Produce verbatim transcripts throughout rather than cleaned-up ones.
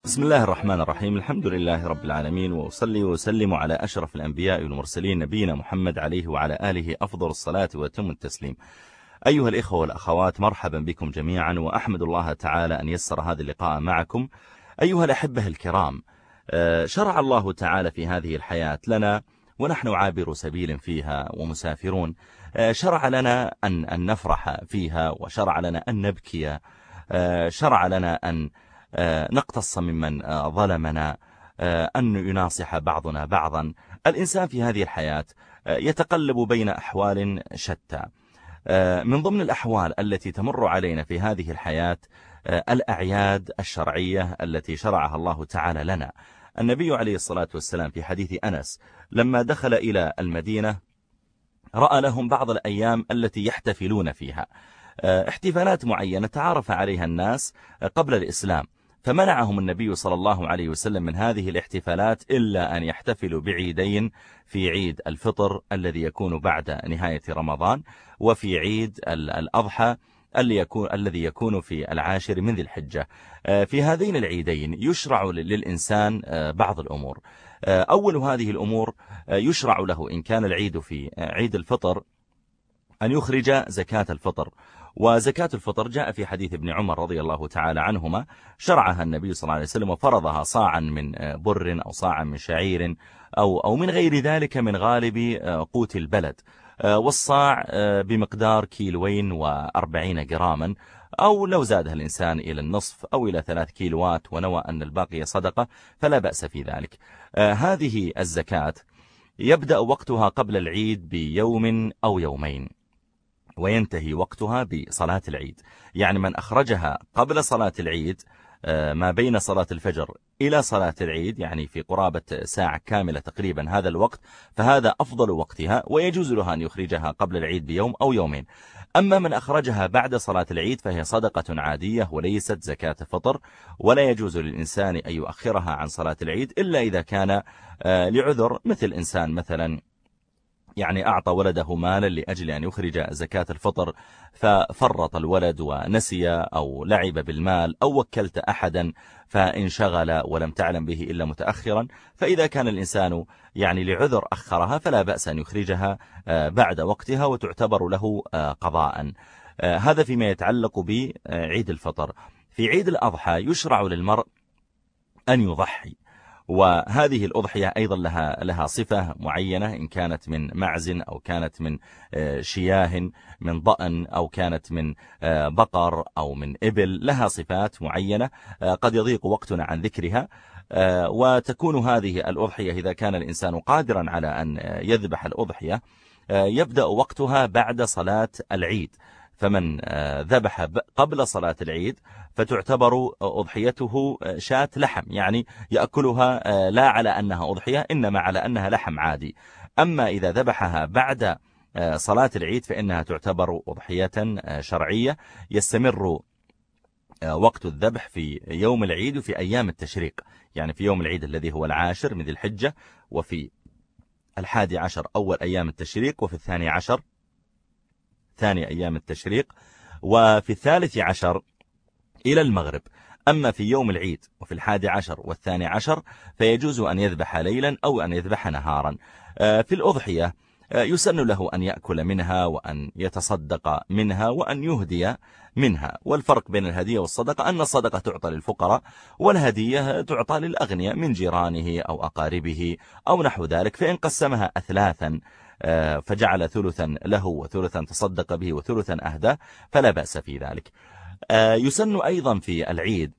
بسم الله الرحمن الرحيم. الحمد لله رب العالمين، وأصلي وسلم على أشرف الأنبياء والمرسلين نبينا محمد عليه وعلى آله أفضل الصلاة وأتم التسليم. أيها الإخوة والأخوات، مرحبا بكم جميعا، وأحمد الله تعالى أن يسر هذا اللقاء معكم. أيها الأحبة الكرام، شرع الله تعالى في هذه الحياة لنا ونحن عابر سبيل فيها ومسافرون، شرع لنا أن, أن نفرح فيها، وشرع لنا أن نبكي، شرع لنا أن نقتص ممن ظلمنا، أن يناصح بعضنا بعضا. الإنسان في هذه الحياة يتقلب بين أحوال شتى. من ضمن الأحوال التي تمر علينا في هذه الحياة الأعياد الشرعية التي شرعها الله تعالى لنا. النبي عليه الصلاة والسلام في حديث أنس لما دخل إلى المدينة رأى لهم بعض الأيام التي يحتفلون فيها، احتفالات معينة تعارف عليها الناس قبل الإسلام، فمنعهم النبي صلى الله عليه وسلم من هذه الاحتفالات إلا أن يحتفلوا بعيدين، في عيد الفطر الذي يكون بعد نهاية رمضان، وفي عيد الأضحى اللي يكون الذي يكون في العاشر من ذي الحجة. في هذين العيدين يشرع للإنسان بعض الأمور. أول هذه الأمور يشرع له إن كان العيد في عيد الفطر أن يخرج زكاة الفطر. وزكاة الفطر جاء في حديث ابن عمر رضي الله تعالى عنهما، شرعها النبي صلى الله عليه وسلم وفرضها صاعا من بر أو صاعا من شعير أو, أو من غير ذلك من غالب قوت البلد، والصاع بمقدار كيلوين وأربعين جراما، أو لو زادها الإنسان إلى النصف أو إلى ثلاث كيلوات ونوى أن الباقي صدقة فلا بأس في ذلك. هذه الزكاة يبدأ وقتها قبل العيد بيوم أو يومين، وينتهي وقتها بصلاة العيد. يعني من أخرجها قبل صلاة العيد ما بين صلاة الفجر إلى صلاة العيد، يعني في قرابة ساعة كاملة تقريبا هذا الوقت، فهذا أفضل وقتها، ويجوز له أن يخرجها قبل العيد بيوم أو يومين. أما من أخرجها بعد صلاة العيد فهي صدقة عادية وليست زكاة فطر، ولا يجوز للإنسان أن يؤخرها عن صلاة العيد إلا إذا كان لعذر، مثل إنسان مثلا يعني أعطى ولده مالا لأجل أن يخرج زكاة الفطر ففرط الولد ونسي أو لعب بالمال، أو وكلت أحدا فانشغل ولم تعلم به إلا متأخرا، فإذا كان الإنسان يعني لعذر أخرها فلا بأس أن يخرجها بعد وقتها وتعتبر له قضاء. هذا فيما يتعلق بعيد الفطر. في عيد الأضحى يشرع للمرء أن يضحي، وهذه الأضحية أيضا لها لها صفة معينة، إن كانت من معز أو كانت من شياه من ضأن أو كانت من بقر أو من إبل، لها صفات معينة قد يضيق وقتنا عن ذكرها. وتكون هذه الأضحية إذا كان الإنسان قادرا على أن يذبح الأضحية يبدأ وقتها بعد صلاة العيد، فمن ذبح قبل صلاة العيد فتعتبر أضحيته شاة لحم، يعني يأكلها لا على أنها أضحية إنما على أنها لحم عادي. أما إذا ذبحها بعد صلاة العيد فإنها تعتبر أضحية شرعية، يستمر وقت الذبح في يوم العيد وفي أيام التشريق، يعني في يوم العيد الذي هو العاشر من ذي الحجة، وفي الحادي عشر أول أيام التشريق، وفي الثاني عشر ثاني أيام التشريق، وفي الثالث عشر إلى المغرب. أما في يوم العيد وفي الحادي عشر والثاني عشر فيجوز أن يذبح ليلا أو أن يذبح نهارا. في الأضحية يسن له أن يأكل منها وأن يتصدق منها وأن يهدي منها. والفرق بين الهدية والصدقة أن الصدقة تعطى للفقراء، والهدية تعطى للأغنياء من جيرانه أو أقاربه أو نحو ذلك. فإن قسمها أثلاثا فجعل ثلثا له وثلثا تصدق به وثلثا أهدى فلا بأس في ذلك. يسن أيضا في العيد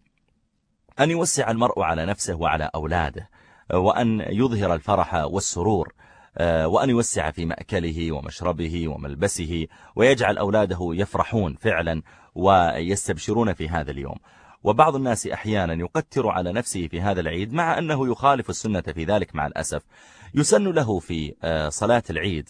أن يوسع المرء على نفسه وعلى أولاده، وأن يظهر الفرح والسرور، وأن يوسع في مأكله ومشربه وملبسه، ويجعل أولاده يفرحون فعلا ويستبشرون في هذا اليوم. وبعض الناس أحيانا يقتر على نفسه في هذا العيد مع أنه يخالف السنة في ذلك مع الأسف. يسن له في صلاة العيد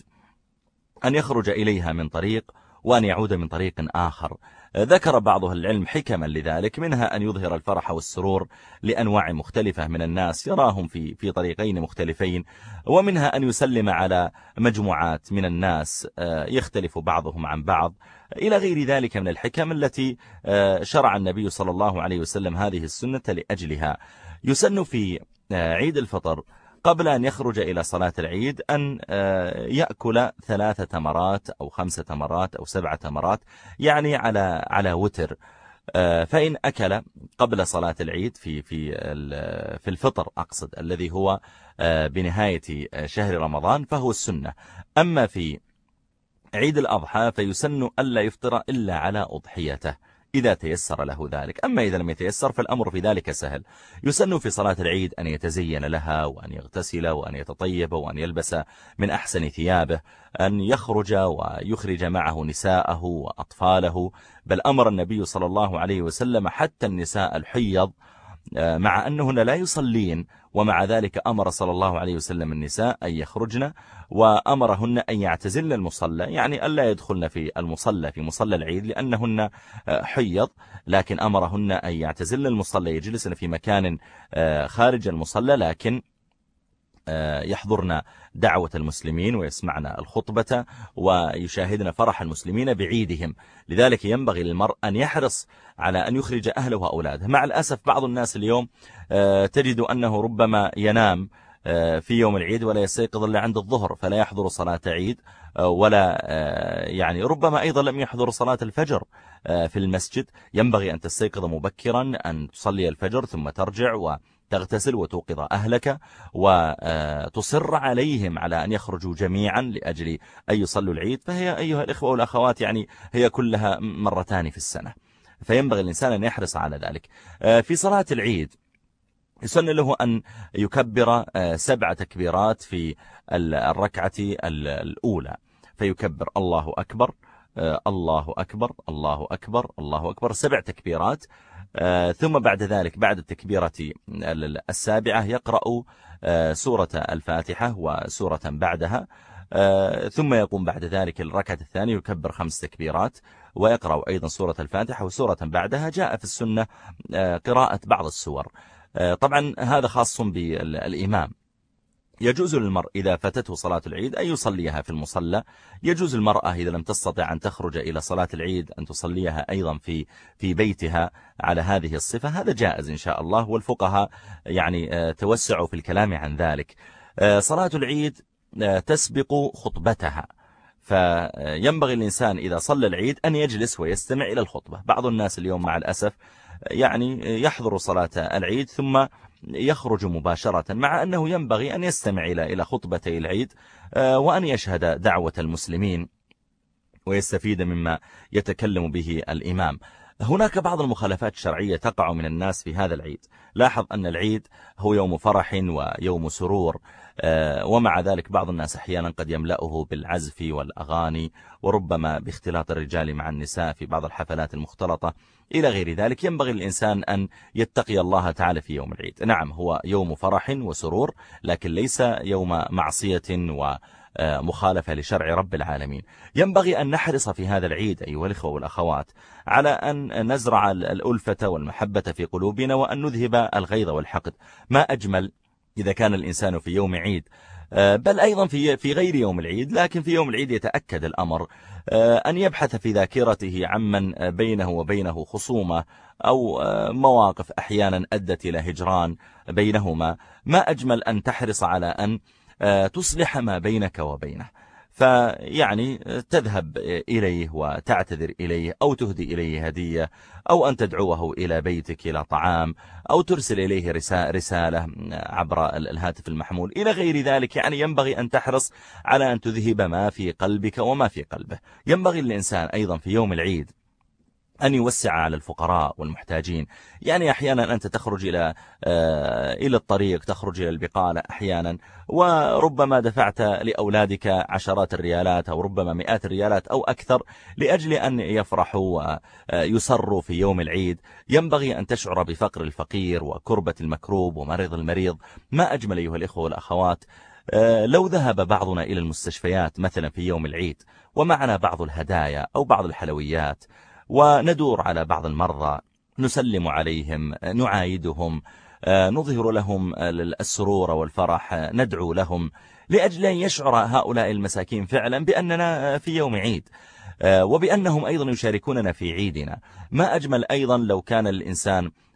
أن يخرج إليها من طريق وأن يعود من طريق آخر. ذكر بعض العلم حكما لذلك، منها أن يظهر الفرح والسرور لأنواع مختلفة من الناس يراهم في في طريقين مختلفين، ومنها أن يسلم على مجموعات من الناس يختلف بعضهم عن بعض، إلى غير ذلك من الحكم التي شرع النبي صلى الله عليه وسلم هذه السنة لأجلها. يسن في عيد الفطر قبل أن يخرج إلى صلاة العيد أن يأكل ثلاثة تمرات أو خمسة تمرات أو سبعة تمرات، يعني على على وتر. فإن أكل قبل صلاة العيد في في في الفطر أقصد الذي هو بنهاية شهر رمضان فهو السنة. أما في عيد الأضحى فيسن ألا يفطر إلا على أضحيته إذا تيسر له ذلك. أما إذا لم يتيسر فالأمر في ذلك سهل. يسن في صلاة العيد أن يتزين لها وأن يغتسل وأن يتطيب وأن يلبس من أحسن ثيابه، أن يخرج ويخرج معه نساءه وأطفاله، بل أمر النبي صلى الله عليه وسلم حتى النساء الحيض مع أنهن لا يصلين، ومع ذلك أمر صلى الله عليه وسلم النساء أن يخرجن وأمرهن أن يعتزلن المصلى، يعني ألا يدخلن في المصلى في مصلى العيد لأنهن حيض، لكن أمرهن أن يعتزلن المصلى، يجلسن في مكان خارج المصلى لكن يحضرن دعوة المسلمين ويسمعن الخطبة ويشاهدن فرح المسلمين بعيدهم. لذلك ينبغي للمرء أن يحرص على أن يخرج أهله وأولاده. مع الأسف بعض الناس اليوم تجد أنه ربما ينام في يوم العيد ولا يستيقظ إلا عند الظهر، فلا يحضر صلاة عيد، ولا يعني ربما أيضا لم يحضر صلاة الفجر في المسجد. ينبغي أن تستيقظ مبكرا، أن تصلي الفجر ثم ترجع و تغتسل وتوقظ أهلك وتصر عليهم على أن يخرجوا جميعا لأجل أن يصلوا العيد، فهي أيها الإخوة والأخوات يعني هي كلها مرتان في السنة، فينبغي الإنسان أن يحرص على ذلك. في صلاة العيد يسن له أن يكبر سبع تكبيرات في الركعة الأولى، فيكبر الله أكبر الله أكبر الله أكبر الله أكبر سبع تكبيرات. ثم بعد ذلك بعد التكبيرة السابعة يقرأ سورة الفاتحة وسورة بعدها، ثم يقوم بعد ذلك الركعة الثانية يكبر خمس تكبيرات ويقرأ أيضا سورة الفاتحة وسورة بعدها. جاء في السنة قراءة بعض السور، طبعا هذا خاص بالإمام. يجوز للمرء إذا فاتته صلاة العيد أن يصليها في المصلى، يجوز المرأة إذا لم تستطع أن تخرج إلى صلاة العيد أن تصليها أيضا في في بيتها على هذه الصفة، هذا جائز إن شاء الله، والفقهاء يعني توسعوا في الكلام عن ذلك. صلاة العيد تسبق خطبتها، فينبغي الإنسان إذا صلى العيد أن يجلس ويستمع إلى الخطبة. بعض الناس اليوم مع الأسف يعني يحضر صلاة العيد ثم يخرج مباشرة، مع أنه ينبغي أن يستمع إلى إلى خطبتي العيد وأن يشهد دعوة المسلمين ويستفيد مما يتكلم به الإمام. هناك بعض المخالفات الشرعية تقع من الناس في هذا العيد. لاحظ أن العيد هو يوم فرح ويوم سرور، ومع ذلك بعض الناس أحيانا قد يملأه بالعزف والأغاني، وربما باختلاط الرجال مع النساء في بعض الحفلات المختلطة إلى غير ذلك. ينبغي الإنسان أن يتقي الله تعالى في يوم العيد. نعم هو يوم فرح وسرور، لكن ليس يوم معصية ومخالفة لشرع رب العالمين. ينبغي أن نحرص في هذا العيد أيها الأخوة والأخوات على أن نزرع الألفة والمحبة في قلوبنا وأن نذهب الغيظ والحقد. ما أجمل إذا كان الإنسان في يوم عيد، بل أيضا في في غير يوم العيد، لكن في يوم العيد يتأكد الأمر، أن يبحث في ذاكرته عمن بينه وبينه خصومة أو مواقف أحيانا أدت إلى هجران بينهما. ما أجمل أن تحرص على أن تصلح ما بينك وبينه، فيعني تذهب إليه وتعتذر إليه أو تهدي إليه هدية أو أن تدعوه إلى بيتك إلى طعام أو ترسل إليه رسالة عبر الهاتف المحمول إلى غير ذلك. يعني ينبغي أن تحرص على أن تذهب ما في قلبك وما في قلبه. ينبغي للإنسان أيضا في يوم العيد أن يوسع على الفقراء والمحتاجين. يعني أحيانا أنت تخرج إلى إلى الطريق، تخرج إلى البقالة أحيانا، وربما دفعت لأولادك عشرات الريالات أو ربما مئات الريالات أو أكثر لأجل أن يفرحوا ويسروا في يوم العيد. ينبغي أن تشعر بفقر الفقير وكربة المكروب ومرض المريض. ما أجمل أيها الإخوة والأخوات لو ذهب بعضنا إلى المستشفيات مثلا في يوم العيد ومعنا بعض الهدايا أو بعض الحلويات، وندور على بعض المرضى، نسلم عليهم، نعايدهم، نظهر لهم السرور والفرح، ندعو لهم لأجل أن يشعر هؤلاء المساكين فعلا بأننا في يوم عيد وبأنهم أيضا يشاركوننا في عيدنا. ما أجمل أيضا لو كان الإنسان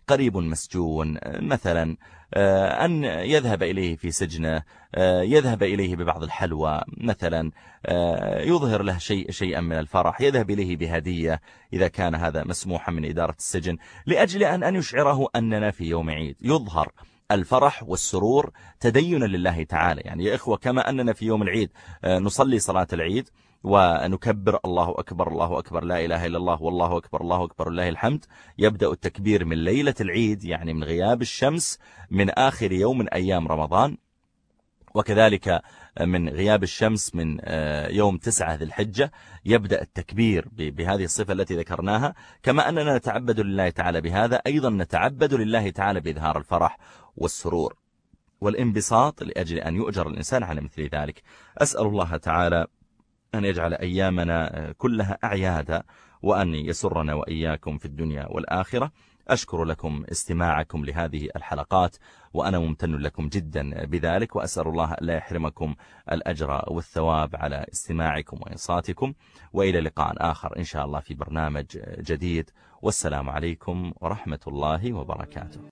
قريب مسجون مثلا، أن يذهب إليه في سجنه، يذهب إليه ببعض الحلوى مثلا، يظهر له شيء شيئا من الفرح، يذهب إليه بهدية إذا كان هذا مسموحا من إدارة السجن، لأجل أن أن يشعره أننا في يوم عيد، يظهر الفرح والسرور تدينا لله تعالى. يعني يا إخوة، كما أننا في يوم العيد نصلي صلاة العيد ونكبر الله أكبر الله أكبر لا إله إلا الله والله أكبر الله أكبر الله الحمد، يبدأ التكبير من ليلة العيد، يعني من غياب الشمس من آخر يوم من أيام رمضان، وكذلك من غياب الشمس من يوم تسعة ذي الحجة يبدأ التكبير بهذه الصفة التي ذكرناها. كما أننا نتعبد لله تعالى بهذا، أيضا نتعبد لله تعالى بإظهار الفرح والسرور والانبساط لأجل أن يؤجر الإنسان على مثل ذلك. أسأل الله تعالى أن يجعل أيامنا كلها أعيادا، وأن يسرنا وإياكم في الدنيا والآخرة. أشكر لكم استماعكم لهذه الحلقات، وأنا ممتن لكم جدا بذلك، وأسأل الله لا يحرمكم الأجر والثواب على استماعكم وإنصاتكم. وإلى لقاء آخر إن شاء الله في برنامج جديد، والسلام عليكم ورحمة الله وبركاته.